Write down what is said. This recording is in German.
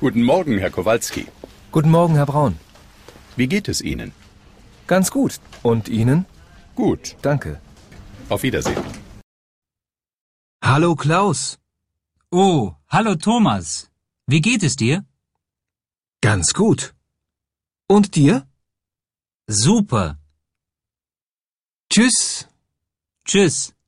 Guten Morgen, Herr Kowalski. Guten Morgen, Herr Braun. Wie geht es Ihnen? Ganz gut. Und Ihnen? Gut. Danke. Auf Wiedersehen. Hallo Klaus. Oh, hallo Thomas. Wie geht es dir? Ganz gut. Und dir? Super. Tschüss. Tschüss.